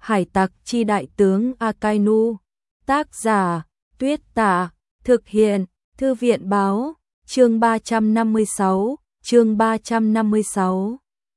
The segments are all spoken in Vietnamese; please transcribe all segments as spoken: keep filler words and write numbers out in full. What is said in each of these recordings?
Hải tặc chi đại tướng Akainu. Tác giả Tuyết Tạ. Thực hiện Thư viện báo. Chương ba trăm năm mươi sáu. Chương ba trăm năm mươi sáu.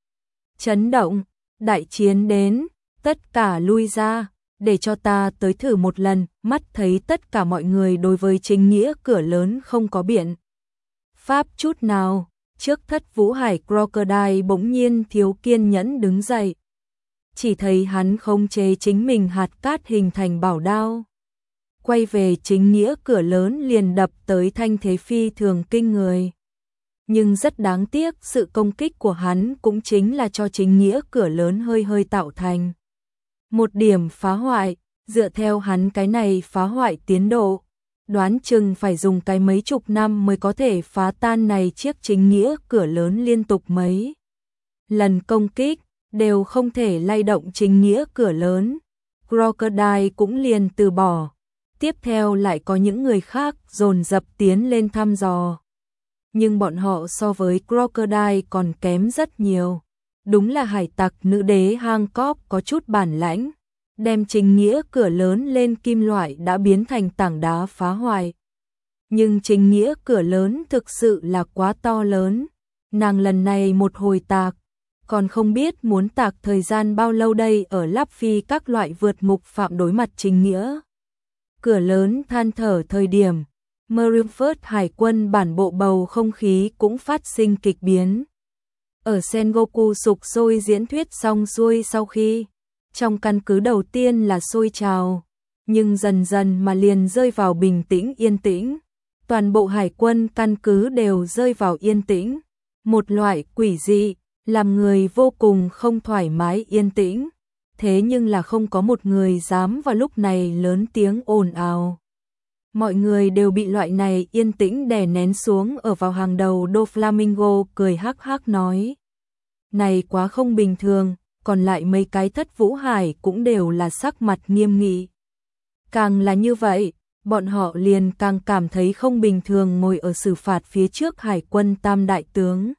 Chấn động. Đại chiến đến. Tất cả lui ra. Để cho ta tới thử một lần. Mắt thấy tất cả mọi người đối với chính nghĩa cửa lớn không có biện pháp chút nào. Trước Thất Vũ Hải Crocodile bỗng nhiên thiếu kiên nhẫn đứng dậy. Chỉ thấy hắn khống chế chính mình hạt cát hình thành bảo đao. Quay về chính nghĩa cửa lớn liền đập tới thanh thế phi thường kinh người. Nhưng rất đáng tiếc sự công kích của hắn cũng chính là cho chính nghĩa cửa lớn hơi hơi tạo thành một điểm phá hoại. Dựa theo hắn cái này phá hoại tiến độ, đoán chừng phải dùng cái mấy chục năm mới có thể phá tan này chiếc chính nghĩa cửa lớn liên tục mấy lần công kích, đều không thể lay động chính nghĩa cửa lớn. Crocodile cũng liền từ bỏ. Tiếp theo lại có những người khác dồn dập tiến lên thăm dò. Nhưng bọn họ so với Crocodile còn kém rất nhiều. Đúng là hải tặc nữ đế Hancock có chút bản lãnh. Đem chính nghĩa cửa lớn lên kim loại đã biến thành tảng đá phá hoại. Nhưng chính nghĩa cửa lớn thực sự là quá to lớn. Nàng lần này một hồi tạc, còn không biết muốn tạc thời gian bao lâu đây. Ở Lắp Phi các loại vượt ngục phạm đối mặt chính nghĩa cửa lớn than thở thời điểm, Marineford hải quân bản bộ bầu không khí cũng phát sinh kịch biến. Ở Sengoku sục sôi diễn thuyết xong xuôi sau khi, trong căn cứ đầu tiên là sôi trào, nhưng dần dần mà liền rơi vào bình tĩnh yên tĩnh. Toàn bộ hải quân căn cứ đều rơi vào yên tĩnh. Một loại quỷ dị, làm người vô cùng không thoải mái yên tĩnh. Thế nhưng là không có một người dám vào lúc này lớn tiếng ồn ào. Mọi người đều bị loại này yên tĩnh đè nén xuống. Ở vào hàng đầu Doflamingo cười hắc hắc nói: này quá không bình thường. Còn lại mấy cái Thất Vũ Hải cũng đều là sắc mặt nghiêm nghị. Càng là như vậy, bọn họ liền càng cảm thấy không bình thường. Ngồi ở xử phạt phía trước hải quân tam đại tướng,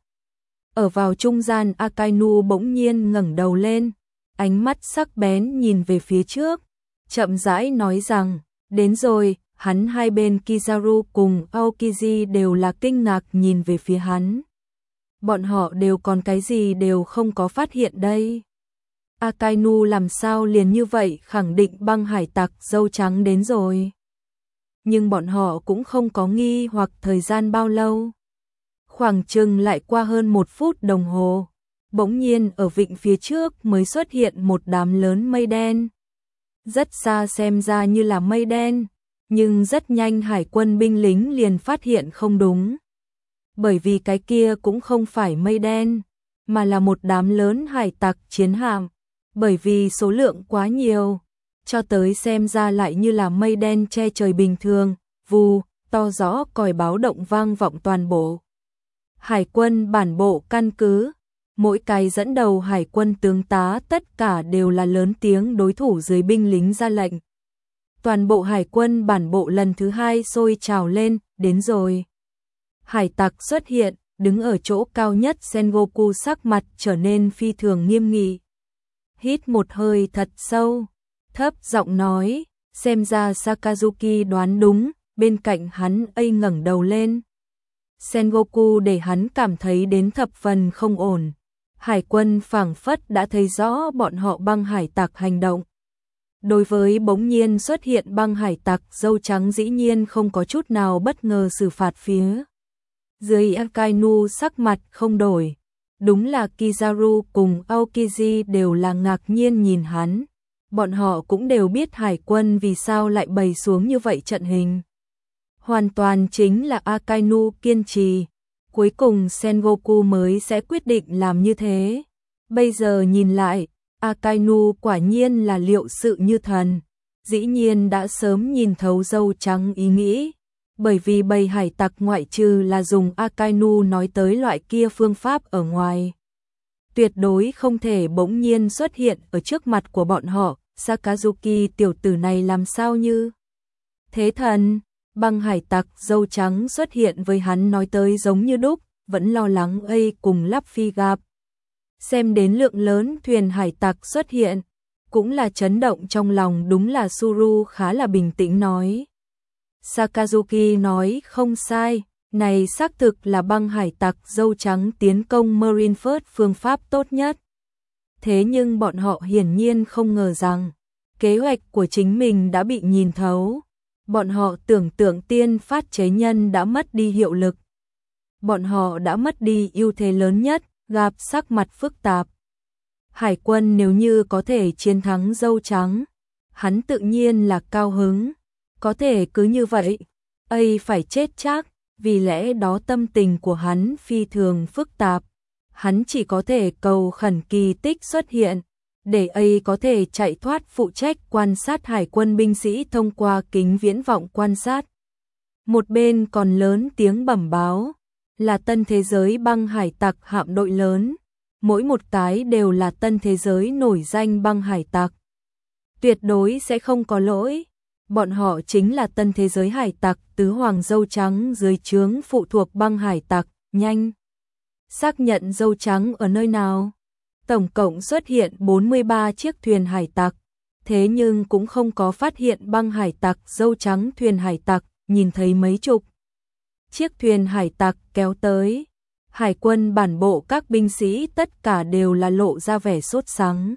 ở vào trung gian Akainu bỗng nhiên ngẩng đầu lên, ánh mắt sắc bén nhìn về phía trước, chậm rãi nói rằng: đến rồi. Hắn hai bên Kizaru cùng Aokiji đều là kinh ngạc nhìn về phía hắn. Bọn họ đều còn cái gì đều không có phát hiện đây. Akainu làm sao liền như vậy khẳng định băng hải tặc dâu trắng đến rồi. Nhưng bọn họ cũng không có nghi hoặc thời gian bao lâu. Khoảng chừng lại qua hơn một phút đồng hồ. Bỗng nhiên ở vịnh phía trước mới xuất hiện một đám lớn mây đen. Rất xa xem ra như là mây đen, nhưng rất nhanh hải quân binh lính liền phát hiện không đúng. Bởi vì cái kia cũng không phải mây đen, mà là một đám lớn hải tặc chiến hạm. Bởi vì số lượng quá nhiều, cho tới xem ra lại như là mây đen che trời bình thường. Vù, to rõ còi báo động vang vọng toàn bộ hải quân bản bộ căn cứ. Mỗi cái dẫn đầu hải quân tướng tá tất cả đều là lớn tiếng đối thủ dưới binh lính ra lệnh. Toàn bộ hải quân bản bộ lần thứ hai sôi trào lên. Đến rồi. Hải tặc xuất hiện, đứng ở chỗ cao nhất. Sengoku sắc mặt trở nên phi thường nghiêm nghị. Hít một hơi thật sâu, thấp giọng nói: xem ra Sakazuki đoán đúng. Bên cạnh hắn A ngẩng đầu lên. Sengoku để hắn cảm thấy đến thập phần không ổn. Hải quân phảng phất đã thấy rõ bọn họ băng hải tặc hành động. Đối với bỗng nhiên xuất hiện băng hải tặc dâu trắng dĩ nhiên không có chút nào bất ngờ xử phạt phía dưới. Akainu sắc mặt không đổi. Đúng là Kizaru cùng Aokiji đều là ngạc nhiên nhìn hắn. Bọn họ cũng đều biết hải quân vì sao lại bày xuống như vậy trận hình. Hoàn toàn chính là Akainu kiên trì. Cuối cùng Sengoku mới sẽ quyết định làm như thế. Bây giờ nhìn lại, Akainu quả nhiên là liệu sự như thần. Dĩ nhiên đã sớm nhìn thấu dâu trắng ý nghĩ. Bởi vì bầy hải tặc ngoại trừ là dùng Akainu nói tới loại kia phương pháp ở ngoài, tuyệt đối không thể bỗng nhiên xuất hiện ở trước mặt của bọn họ. Sakazuki tiểu tử này làm sao như thế thần. Băng hải tặc dâu trắng xuất hiện với hắn nói tới giống như đúc, vẫn lo lắng A cùng Lắp Phi gặp. Xem đến lượng lớn thuyền hải tặc xuất hiện, cũng là chấn động trong lòng. Đúng là Suru khá là bình tĩnh nói. Sakazuki nói không sai, này xác thực là băng hải tặc dâu trắng tiến công Marineford phương pháp tốt nhất. Thế nhưng bọn họ hiển nhiên không ngờ rằng, kế hoạch của chính mình đã bị nhìn thấu. Bọn họ tưởng tượng tiên phát chế nhân đã mất đi hiệu lực. Bọn họ đã mất đi ưu thế lớn nhất, gặp sắc mặt phức tạp. Hải quân nếu như có thể chiến thắng dâu trắng, hắn tự nhiên là cao hứng. Có thể cứ như vậy, ấy phải chết chắc, vì lẽ đó tâm tình của hắn phi thường phức tạp. Hắn chỉ có thể cầu khẩn kỳ tích xuất hiện, để ấy có thể chạy thoát phụ trách quan sát hải quân binh sĩ thông qua kính viễn vọng quan sát. Một bên còn lớn tiếng bẩm báo, là tân thế giới băng hải tặc hạm đội lớn, mỗi một cái đều là tân thế giới nổi danh băng hải tặc. Tuyệt đối sẽ không có lỗi, bọn họ chính là tân thế giới hải tặc tứ hoàng dâu trắng dưới trướng phụ thuộc băng hải tặc, nhanh. Xác nhận dâu trắng ở nơi nào? Tổng cộng xuất hiện bốn mươi ba chiếc thuyền hải tặc, thế nhưng cũng không có phát hiện băng hải tặc dâu trắng. Thuyền hải tặc, nhìn thấy mấy chục chiếc thuyền hải tặc kéo tới. Hải quân bản bộ các binh sĩ tất cả đều là lộ ra vẻ sốt sắng.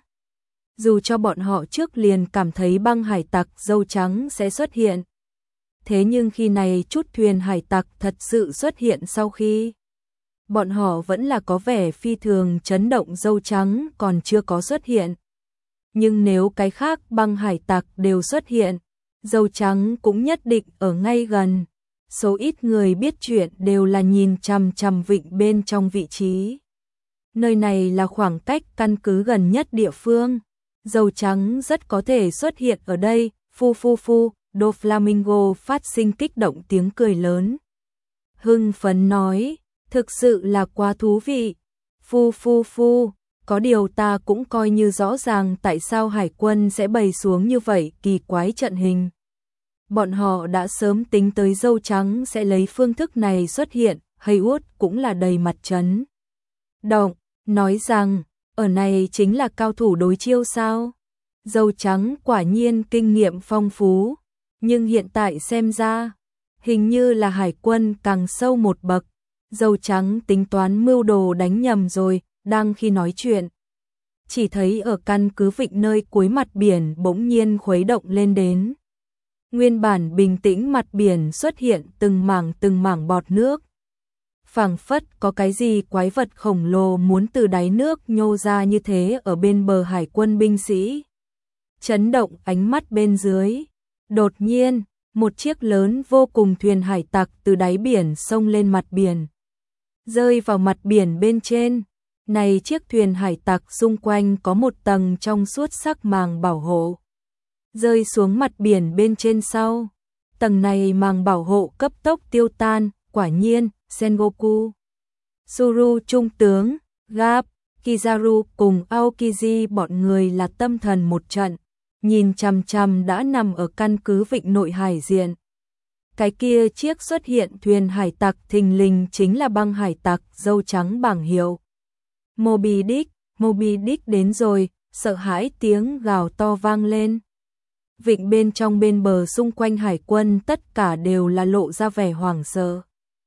Dù cho bọn họ trước liền cảm thấy băng hải tặc dâu trắng sẽ xuất hiện. Thế nhưng khi này chút thuyền hải tặc thật sự xuất hiện sau khi, bọn họ vẫn là có vẻ phi thường chấn động. Dâu trắng còn chưa có xuất hiện. Nhưng nếu cái khác băng hải tặc đều xuất hiện, dâu trắng cũng nhất định ở ngay gần. Số ít người biết chuyện đều là nhìn chằm chằm vịnh bên trong vị trí. Nơi này là khoảng cách căn cứ gần nhất địa phương. Dâu trắng rất có thể xuất hiện ở đây. Phu phu phu, Doflamingo phát sinh kích động tiếng cười lớn. Hưng phấn nói, thực sự là quá thú vị. Phu phu phu, có điều ta cũng coi như rõ ràng tại sao hải quân sẽ bày xuống như vậy kỳ quái trận hình. Bọn họ đã sớm tính tới dâu trắng sẽ lấy phương thức này xuất hiện. Haywood cũng là đầy mặt chấn động, nói rằng, ở này chính là cao thủ đối chiêu sao? Dâu trắng quả nhiên kinh nghiệm phong phú, nhưng hiện tại xem ra, hình như là hải quân càng sâu một bậc. Dâu trắng tính toán mưu đồ đánh nhầm rồi. Đang khi nói chuyện, chỉ thấy ở căn cứ vịnh nơi cuối mặt biển bỗng nhiên khuấy động lên đến. Nguyên bản bình tĩnh mặt biển xuất hiện từng mảng từng mảng bọt nước. Phảng phất có cái gì quái vật khổng lồ muốn từ đáy nước nhô ra như thế. Ở bên bờ hải quân binh sĩ chấn động ánh mắt bên dưới. Đột nhiên, một chiếc lớn vô cùng thuyền hải tặc từ đáy biển xông lên mặt biển, rơi vào mặt biển bên trên. Này chiếc thuyền hải tặc xung quanh có một tầng trong suốt sắc màng bảo hộ, rơi xuống mặt biển bên trên sau. Tầng này màng bảo hộ cấp tốc tiêu tan. Quả nhiên, Sengoku, Suru trung tướng, Gap, Kizaru cùng Aokiji bọn người là tâm thần một trận, nhìn chằm chằm đã nằm ở căn cứ vịnh nội hải diện. Cái kia chiếc xuất hiện thuyền hải tặc thình lình chính là băng hải tặc dâu trắng bảng hiệu. Moby Dick, Moby Dick đến rồi, sợ hãi tiếng gào to vang lên. Vịnh bên trong bên bờ xung quanh hải quân tất cả đều là lộ ra vẻ hoảng sợ.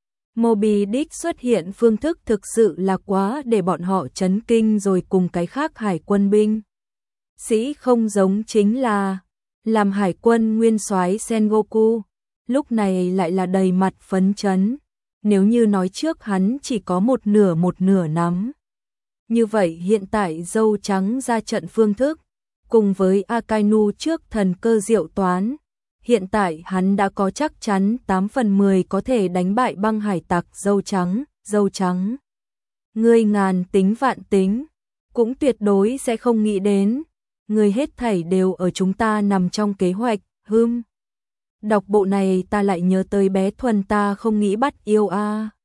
Moby Dick xuất hiện phương thức thực sự là quá để bọn họ chấn kinh rồi. Cùng cái khác hải quân binh sĩ không giống chính là làm hải quân nguyên soái Sengoku, lúc này lại là đầy mặt phấn chấn. Nếu như nói trước hắn chỉ có một nửa một nửa nắm, như vậy hiện tại dâu trắng ra trận phương thức, cùng với Akainu trước thần cơ diệu toán, hiện tại hắn đã có chắc chắn tám phần mười có thể đánh bại băng hải tặc dâu trắng. Dâu trắng, ngươi ngàn tính vạn tính, cũng tuyệt đối sẽ không nghĩ đến. Ngươi hết thảy đều ở chúng ta nằm trong kế hoạch. Hừm, đọc bộ này ta lại nhớ tới bé Thuần ta không nghĩ bắt yêu a.